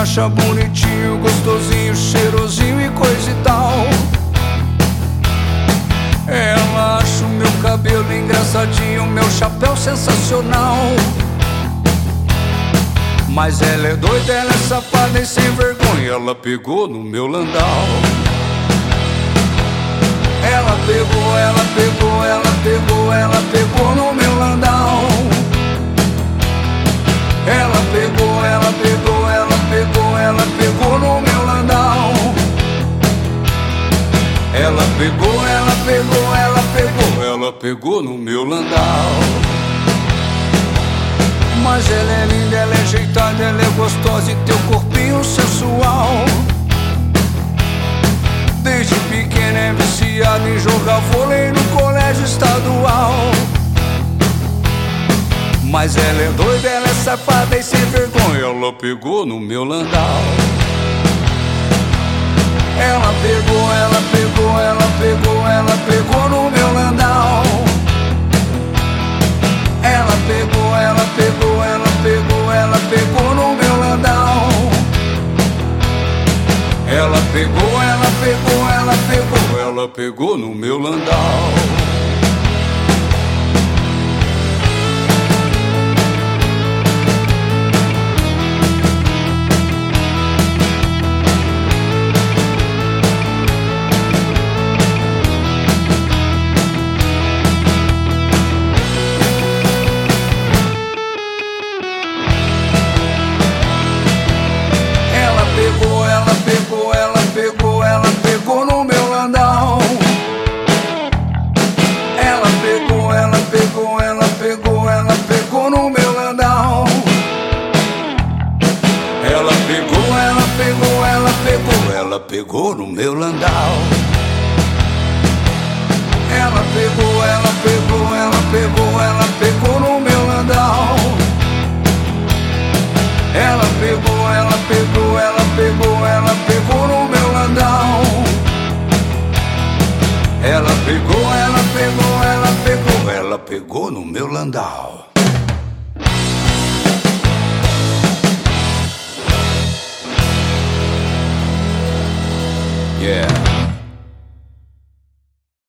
acha bonitinho, gostosinho, cheirosinho e coisa e tal. Ela acha o meu cabelo engraçadinho, meu chapéu sensacional. Mas ela é doida, ela é safada e sem vergonha, ela pegou no meu landau. Ela pegou, ela pegou, ela pegou, ela pegou no meu landau. Ela pegou, ela pegou, ela pegou, ela pegou no meu landau. Ela pegou, ela pegou, ela pegou, ela pegou no meu landau. Mas ela é linda, ela é ajeitada, ela é gostosa e teu corpinho sensual. Desde pequena é viciada em jogar vôlei no colégio estadual. Mas ela é doida, ela é safada e sem vergonha, ela pegou no meu landau. Ela pegou, ela pegou, ela pegou, ela pegou no meu landau. Ela pegou, ela pegou, ela pegou, ela pegou no meu landau. Ela pegou, ela pegou, ela pegou, ela pegou no meu landau. Ela pegou, ela pegou, ela pegou no meu landau. Ela pegou, ela pegou, ela pegou, ela pegou no meu landau. Ela pegou, ela pegou, ela pegou, ela pegou no meu landau. Ela pegou, ela pegou, ela pegou, ela pegou no meu landau. Ela pegou, ela pegou, ela pegou, ela pegou no meu landau. Ela pegou, ela pegou, ela pegou, ela pegou no meu landau. Yeah.